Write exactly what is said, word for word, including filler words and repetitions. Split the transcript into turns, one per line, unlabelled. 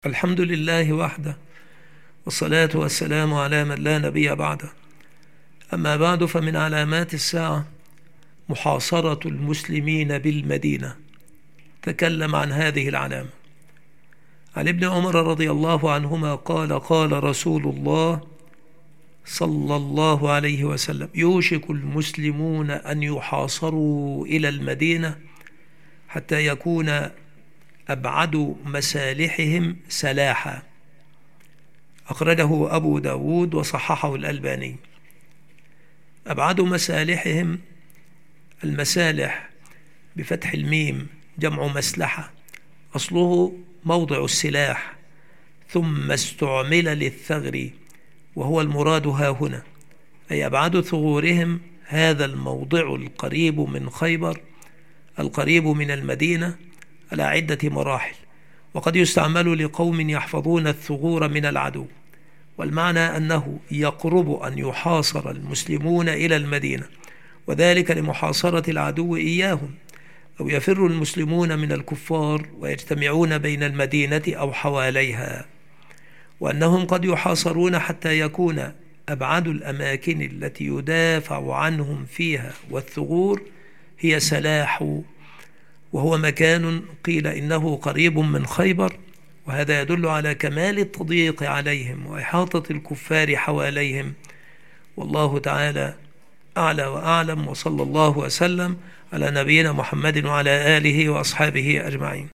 الحمد لله وحده، والصلاة والسلام على من لا نبي بعده. أما بعد، فمن علامات الساعة محاصرة المسلمين بالمدينة. تكلم عن هذه العلامة عن ابن عمر رضي الله عنهما قال: قال رسول الله صلى الله عليه وسلم: يوشك المسلمون أن يحاصروا إلى المدينة حتى يكون أبعد مسالحهم سلاحا. أخرجه أبو داود وصححه الألباني. أبعد مسالحهم، المسالح بفتح الميم جمع مسلحة، أصله موضع السلاح، ثم استعمل للثغر، وهو المراد ها هنا، أي أبعد ثغورهم هذا الموضع القريب من خيبر، القريب من المدينة، على عدة مراحل، وقد يستعمل لقوم يحفظون الثغور من العدو. والمعنى أنه يقرب أن يحاصر المسلمون إلى المدينة، وذلك لمحاصرة العدو إياهم، أو يفر المسلمون من الكفار ويجتمعون بين المدينة أو حواليها، وأنهم قد يحاصرون حتى يكون أبعد الأماكن التي يدافع عنهم فيها والثغور هي سلاح، وهو مكان قيل إنه قريب من خيبر، وهذا يدل على كمال التضييق عليهم وإحاطة الكفار حواليهم. والله تعالى أعلى وأعلم، وصلى الله وسلم على نبينا محمد وعلى آله وأصحابه أجمعين.